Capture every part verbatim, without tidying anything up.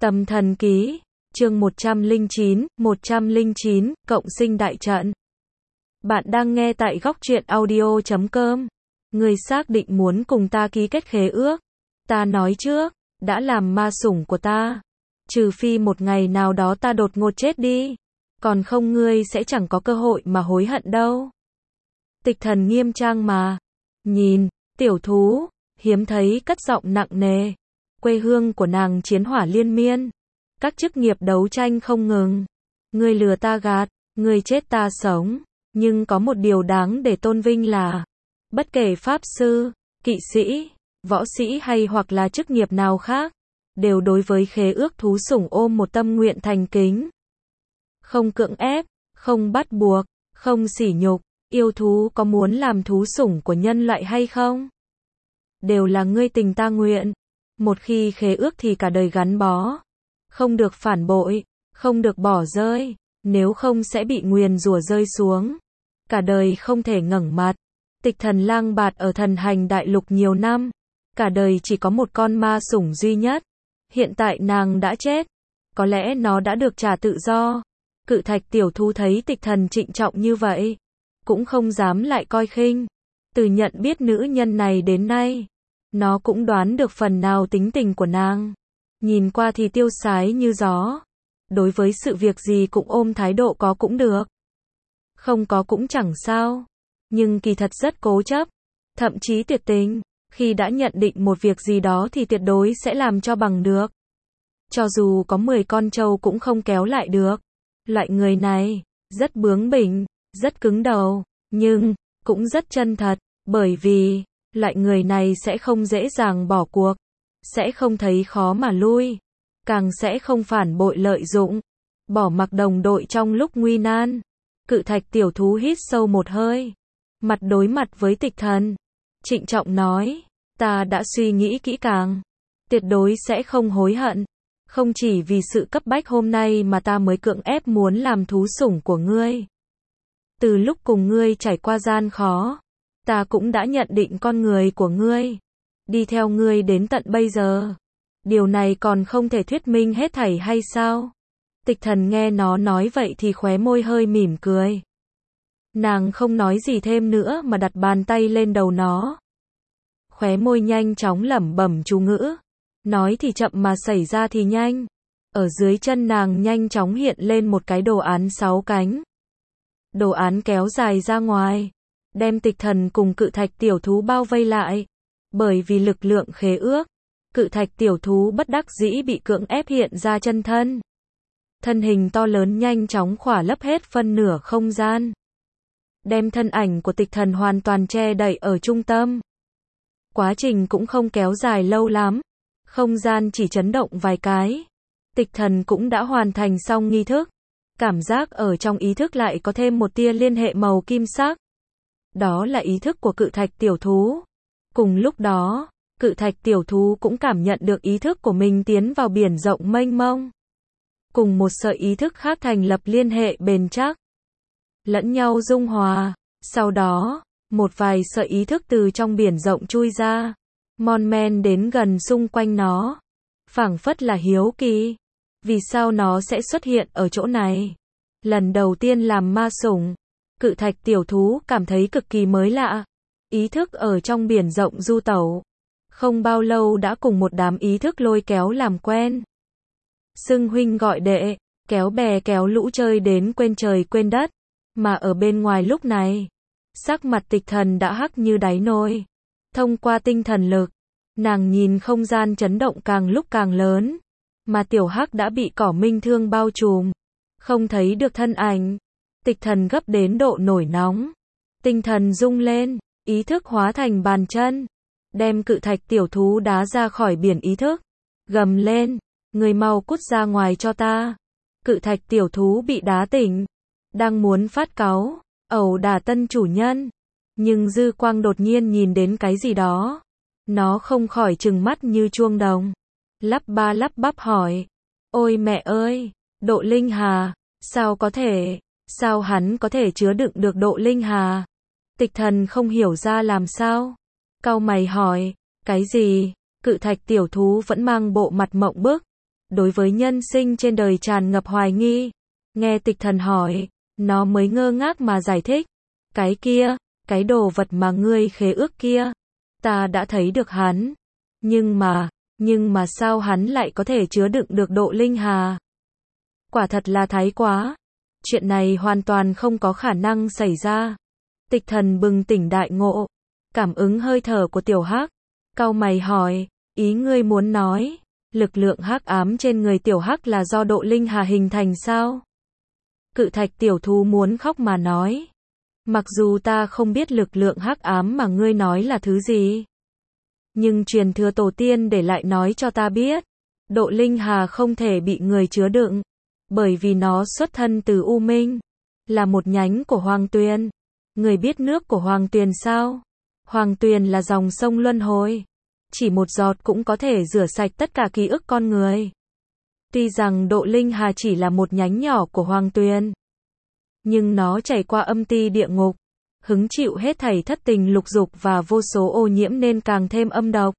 Tâm thần ký, chương một trăm lẻ chín, một trăm lẻ chín, cộng sinh đại trận. Bạn đang nghe tại góc truyện audio chấm com. Ngươi xác định muốn cùng ta ký kết khế ước. Ta nói trước, đã làm ma sủng của ta. Trừ phi một ngày nào đó ta đột ngột chết đi. Còn không ngươi sẽ chẳng có cơ hội mà hối hận đâu. Tịch Thần nghiêm trang mà. Nhìn, tiểu thú, hiếm thấy cất giọng nặng nề. Quê hương của nàng chiến hỏa liên miên. Các chức nghiệp đấu tranh không ngừng. Ngươi lừa ta gạt, ngươi chết ta sống. Nhưng có một điều đáng để tôn vinh là, bất kể pháp sư, kỵ sĩ, võ sĩ hay hoặc là chức nghiệp nào khác, đều đối với khế ước thú sủng ôm một tâm nguyện thành kính. Không cưỡng ép, không bắt buộc, không sỉ nhục. Yêu thú có muốn làm thú sủng của nhân loại hay không? Đều là ngươi tình ta nguyện. Một khi khế ước thì cả đời gắn bó. Không được phản bội, không được bỏ rơi, nếu không sẽ bị nguyền rủa rơi xuống. Cả đời không thể ngẩng mặt. Tịch Thần lang bạt ở thần hành đại lục nhiều năm. Cả đời chỉ có một con ma sủng duy nhất. Hiện tại nàng đã chết. Có lẽ nó đã được trả tự do. Cự thạch tiểu thú thấy Tịch Thần trịnh trọng như vậy, cũng không dám lại coi khinh. Từ nhận biết nữ nhân này đến nay, nó cũng đoán được phần nào tính tình của nàng. Nhìn qua thì tiêu sái như gió. Đối với sự việc gì cũng ôm thái độ có cũng được. Không có cũng chẳng sao. Nhưng kỳ thật rất cố chấp. Thậm chí tuyệt tình. Khi đã nhận định một việc gì đó thì tuyệt đối sẽ làm cho bằng được. Cho dù có mười con trâu cũng không kéo lại được. Loại người này, rất bướng bỉnh, rất cứng đầu. Nhưng, cũng rất chân thật. Bởi vì, loại người này sẽ không dễ dàng bỏ cuộc. Sẽ không thấy khó mà lui. Càng sẽ không phản bội lợi dụng. Bỏ mặc đồng đội trong lúc nguy nan. Cự thạch tiểu thú hít sâu một hơi. Mặt đối mặt với Tịch Thần. Trịnh trọng nói. Ta đã suy nghĩ kỹ càng. Tuyệt đối sẽ không hối hận. Không chỉ vì sự cấp bách hôm nay mà ta mới cưỡng ép muốn làm thú sủng của ngươi. Từ lúc cùng ngươi trải qua gian khó, ta cũng đã nhận định con người của ngươi. Đi theo ngươi đến tận bây giờ. Điều này còn không thể thuyết minh hết thảy hay sao? Tịch Thần nghe nó nói vậy thì khóe môi hơi mỉm cười. Nàng không nói gì thêm nữa mà đặt bàn tay lên đầu nó. Khóe môi nhanh chóng lẩm bẩm chú ngữ. Nói thì chậm mà xảy ra thì nhanh. Ở dưới chân nàng nhanh chóng hiện lên một cái đồ án sáu cánh. Đồ án kéo dài ra ngoài, đem Tịch Thần cùng cự thạch tiểu thú bao vây lại. Bởi vì lực lượng khế ước, cự thạch tiểu thú bất đắc dĩ bị cưỡng ép hiện ra chân thân. Thân hình to lớn nhanh chóng khỏa lấp hết phân nửa không gian. Đem thân ảnh của Tịch Thần hoàn toàn che đậy ở trung tâm. Quá trình cũng không kéo dài lâu lắm. Không gian chỉ chấn động vài cái. Tịch Thần cũng đã hoàn thành xong nghi thức. Cảm giác ở trong ý thức lại có thêm một tia liên hệ màu kim sắc. Đó là ý thức của cự thạch tiểu thú. Cùng lúc đó, cự thạch tiểu thú cũng cảm nhận được ý thức của mình tiến vào biển rộng mênh mông. Cùng một sợi ý thức khác thành lập liên hệ bền chắc. Lẫn nhau dung hòa. Sau đó, một vài sợi ý thức từ trong biển rộng chui ra. Mon men đến gần xung quanh nó. Phảng phất là hiếu kỳ. Vì sao nó sẽ xuất hiện ở chỗ này? Lần đầu tiên làm ma sủng, cự thạch tiểu thú cảm thấy cực kỳ mới lạ. Ý thức ở trong biển rộng du tẩu. Không bao lâu đã cùng một đám ý thức lôi kéo làm quen. Xưng huynh gọi đệ, kéo bè kéo lũ chơi đến quên trời quên đất. Mà ở bên ngoài lúc này, sắc mặt Tịch Thần đã hắc như đáy nồi. Thông qua tinh thần lực, nàng nhìn không gian chấn động càng lúc càng lớn. Mà tiểu hắc đã bị cỏ minh thương bao trùm. Không thấy được thân ảnh. Tịch Thần gấp đến độ nổi nóng. Tinh thần rung lên. Ý thức hóa thành bàn chân. Đem cự thạch tiểu thú đá ra khỏi biển ý thức. Gầm lên. Người mau cút ra ngoài cho ta. Cự thạch tiểu thú bị đá tỉnh. Đang muốn phát cáu. Ẩu đả tân chủ nhân. Nhưng dư quang đột nhiên nhìn đến cái gì đó. Nó không khỏi trừng mắt như chuông đồng. Lắp ba lắp bắp hỏi. Ôi mẹ ơi, độ linh hà, sao có thể, sao hắn có thể chứa đựng được độ linh hà? Tịch Thần không hiểu ra làm sao. Cau mày hỏi, cái gì? Cự thạch tiểu thú vẫn mang bộ mặt mộng bức. đối với nhân sinh trên đời tràn ngập hoài nghi. Nghe Tịch Thần hỏi, nó mới ngơ ngác mà giải thích. Cái kia, cái đồ vật mà ngươi khế ước kia, ta đã thấy được hắn. Nhưng mà, nhưng mà sao hắn lại có thể chứa đựng được độ linh hà? Quả thật là thái quá. Chuyện này hoàn toàn không có khả năng xảy ra. Tịch Thần bừng tỉnh đại ngộ, cảm ứng hơi thở của tiểu hắc, cau mày hỏi, ý ngươi muốn nói, lực lượng hắc ám trên người tiểu hắc là do độ linh hà hình thành sao? Cự thạch tiểu thú muốn khóc mà nói, mặc dù ta không biết lực lượng hắc ám mà ngươi nói là thứ gì, nhưng truyền thừa tổ tiên để lại nói cho ta biết, độ linh hà không thể bị người chứa đựng, bởi vì nó xuất thân từ U Minh, là một nhánh của Hoàng Tuyền. Người biết nước của Hoàng Tuyền sao? Hoàng Tuyền là dòng sông luân hồi, chỉ một giọt cũng có thể rửa sạch tất cả ký ức con người. Tuy rằng độ linh hà chỉ là một nhánh nhỏ của Hoàng Tuyền, nhưng nó chảy qua âm ti địa ngục, hứng chịu hết thảy thất tình lục dục và vô số ô nhiễm nên càng thêm âm độc.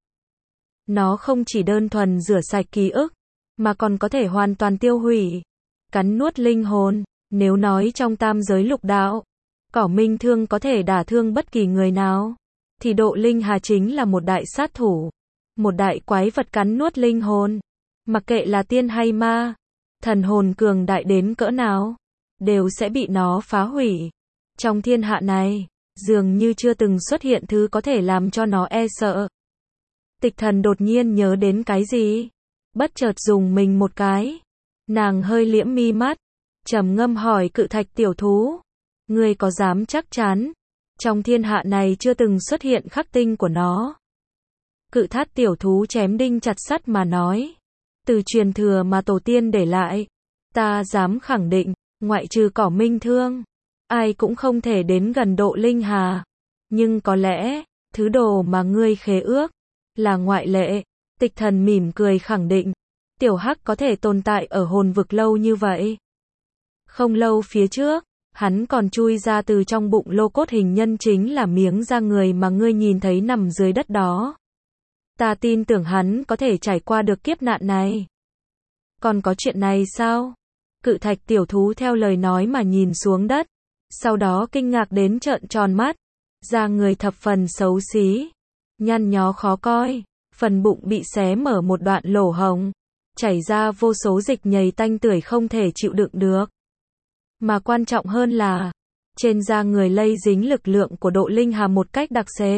Nó không chỉ đơn thuần rửa sạch ký ức, mà còn có thể hoàn toàn tiêu hủy, cắn nuốt linh hồn. Nếu nói trong tam giới lục đạo, cỏ minh thương có thể đả thương bất kỳ người nào, thì độ linh hà chính là một đại sát thủ, một đại quái vật cắn nuốt linh hồn. Mặc kệ là tiên hay ma, thần hồn cường đại đến cỡ nào, đều sẽ bị nó phá hủy. Trong thiên hạ này, dường như chưa từng xuất hiện thứ có thể làm cho nó e sợ. Tịch Thần đột nhiên nhớ đến cái gì, bất chợt dùng mình một cái. Nàng hơi liễm mi mắt, trầm ngâm hỏi cự thạch tiểu thú, ngươi có dám chắc chắn, trong thiên hạ này chưa từng xuất hiện khắc tinh của nó? Cự thát tiểu thú chém đinh chặt sắt mà nói, từ truyền thừa mà tổ tiên để lại, ta dám khẳng định, ngoại trừ cỏ minh thương, ai cũng không thể đến gần độ linh hà. Nhưng có lẽ, thứ đồ mà ngươi khế ước, là ngoại lệ. Tịch Thần mỉm cười khẳng định, tiểu hắc có thể tồn tại ở hồn vực lâu như vậy. Không lâu phía trước, hắn còn chui ra từ trong bụng lô cốt hình nhân, chính là miếng da người mà ngươi nhìn thấy nằm dưới đất đó. Ta tin tưởng hắn có thể trải qua được kiếp nạn này. Còn có chuyện này sao? Cự thạch tiểu thú theo lời nói mà nhìn xuống đất, sau đó kinh ngạc đến trợn tròn mắt. Da người thập phần xấu xí, nhăn nhó khó coi, phần bụng bị xé mở một đoạn lỗ hổng, chảy ra vô số dịch nhầy tanh tưởi không thể chịu đựng được. Mà quan trọng hơn là, trên da người lây dính lực lượng của độ linh hà một cách đặc sệt.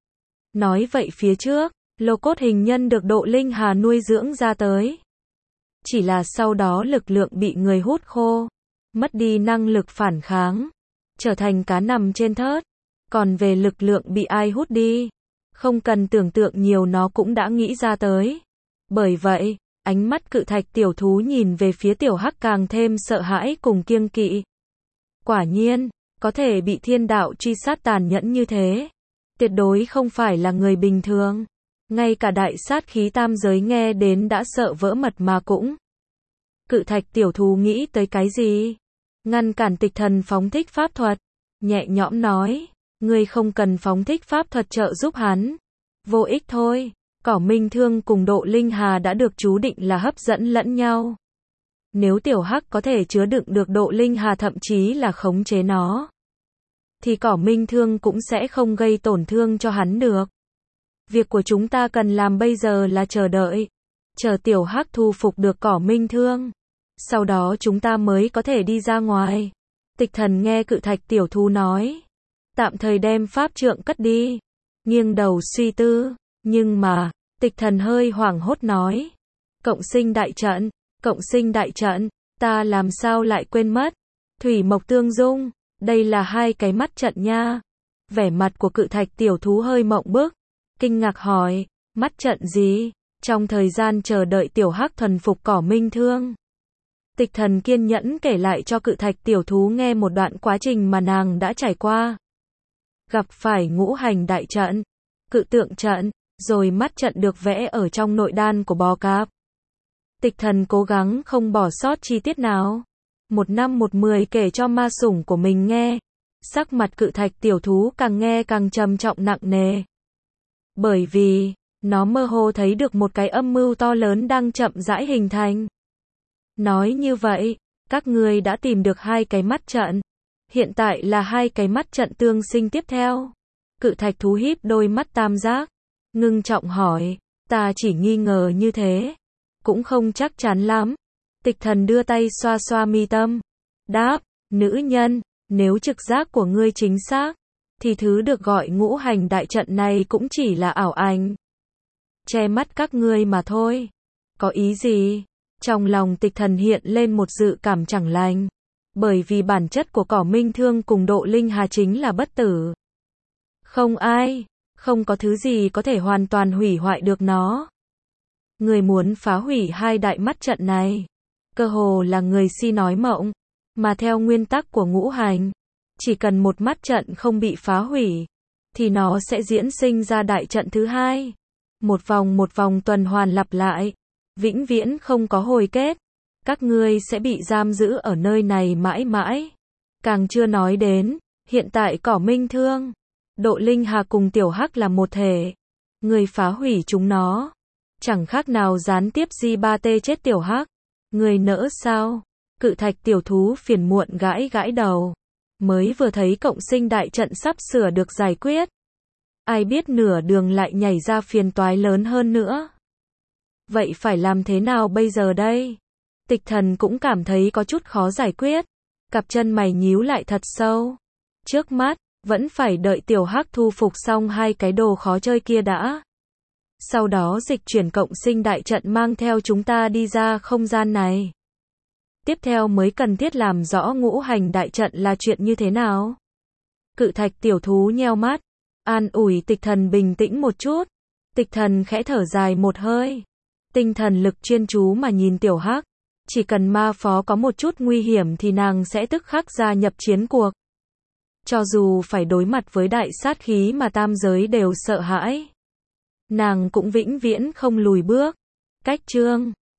Nói vậy phía trước, lô cốt hình nhân được độ linh hà nuôi dưỡng ra tới. Chỉ là sau đó lực lượng bị người hút khô, mất đi năng lực phản kháng, trở thành cá nằm trên thớt. Còn về lực lượng bị ai hút đi, không cần tưởng tượng nhiều nó cũng đã nghĩ ra tới. Bởi vậy, ánh mắt cự thạch tiểu thú nhìn về phía tiểu hắc càng thêm sợ hãi cùng kiêng kỵ. Quả nhiên, có thể bị thiên đạo truy sát tàn nhẫn như thế, tuyệt đối không phải là người bình thường. Ngay cả đại sát khí tam giới nghe đến đã sợ vỡ mật mà cũng. Cự thạch tiểu thú nghĩ tới cái gì? Ngăn cản Tịch Thần phóng thích pháp thuật, nhẹ nhõm nói, ngươi không cần phóng thích pháp thuật trợ giúp hắn. Vô ích thôi, cỏ minh thương cùng độ linh hà đã được chú định là hấp dẫn lẫn nhau. Nếu tiểu hắc có thể chứa đựng được độ linh hà, thậm chí là khống chế nó, thì cỏ minh thương cũng sẽ không gây tổn thương cho hắn được. Việc của chúng ta cần làm bây giờ là chờ đợi, chờ tiểu hắc thu phục được cỏ minh thương, sau đó chúng ta mới có thể đi ra ngoài. Tịch Thần nghe cự thạch tiểu thú nói, tạm thời đem pháp trượng cất đi, nghiêng đầu suy tư. Nhưng mà, Tịch Thần hơi hoảng hốt nói, cộng sinh đại trận, cộng sinh đại trận, ta làm sao lại quên mất, thủy mộc tương dung, đây là hai cái mắt trận nha. Vẻ mặt của cự thạch tiểu thú hơi mộng bức, kinh ngạc hỏi, mắt trận gì? Trong thời gian chờ đợi tiểu hắc thuần phục cỏ minh thương, Tịch Thần kiên nhẫn kể lại cho cự thạch tiểu thú nghe một đoạn quá trình mà nàng đã trải qua. Gặp phải ngũ hành đại trận, cự tượng trận, rồi mắt trận được vẽ ở trong nội đan của bò cạp. Tịch Thần cố gắng không bỏ sót chi tiết nào, một năm một mười kể cho ma sủng của mình nghe. Sắc mặt cự thạch tiểu thú càng nghe càng trầm trọng nặng nề. Bởi vì, Nó mơ hồ thấy được một cái âm mưu to lớn đang chậm rãi hình thành. Nói như vậy, các ngươi đã tìm được hai cái mắt trận. Hiện tại là hai cái mắt trận tương sinh tiếp theo. Cự thạch thú híp đôi mắt tam giác, ngưng trọng hỏi, ta chỉ nghi ngờ như thế, cũng không chắc chắn lắm. Tịch thần đưa tay xoa xoa mi tâm, đáp, nữ nhân, nếu trực giác của ngươi chính xác, thì thứ được gọi ngũ hành đại trận này cũng chỉ là ảo ảnh. Che mắt các ngươi mà thôi. Có ý gì? Trong lòng tịch thần hiện lên một dự cảm chẳng lành. Bởi vì bản chất của cỏ minh thương cùng độ linh hà chính là bất tử. Không ai, không có thứ gì có thể hoàn toàn hủy hoại được nó. Người muốn phá hủy hai đại mắt trận này, cơ hồ là người si nói mộng. Mà theo nguyên tắc của ngũ hành, chỉ cần một mắt trận không bị phá hủy, thì nó sẽ diễn sinh ra đại trận thứ hai. Một vòng một vòng tuần hoàn lặp lại, vĩnh viễn không có hồi kết. Các ngươi sẽ bị giam giữ ở nơi này mãi mãi. Càng chưa nói đến, hiện tại cỏ minh thương, độ linh hà cùng tiểu hắc là một thể. Người phá hủy chúng nó, chẳng khác nào gián tiếp di ba tê chết tiểu hắc. Người nỡ sao? Cự thạch tiểu thú phiền muộn gãi gãi đầu. Mới vừa thấy cộng sinh đại trận sắp sửa được giải quyết. Ai biết nửa đường lại nhảy ra phiền toái lớn hơn nữa. Vậy phải làm thế nào bây giờ đây? Tịch thần cũng cảm thấy có chút khó giải quyết. Cặp chân mày nhíu lại thật sâu. Trước mắt, vẫn phải đợi tiểu hắc thu phục xong hai cái đồ khó chơi kia đã. Sau đó dịch chuyển cộng sinh đại trận mang theo chúng ta đi ra không gian này. Tiếp theo mới cần thiết làm rõ ngũ hành đại trận là chuyện như thế nào. Cự thạch tiểu thú nheo mắt, an ủi tịch thần bình tĩnh một chút. Tịch thần khẽ thở dài một hơi. Tinh thần lực chuyên chú mà nhìn tiểu hắc. Chỉ cần ma phó có một chút nguy hiểm thì nàng sẽ tức khắc gia nhập chiến cuộc. Cho dù phải đối mặt với đại sát khí mà tam giới đều sợ hãi, nàng cũng vĩnh viễn không lùi bước. Cách chương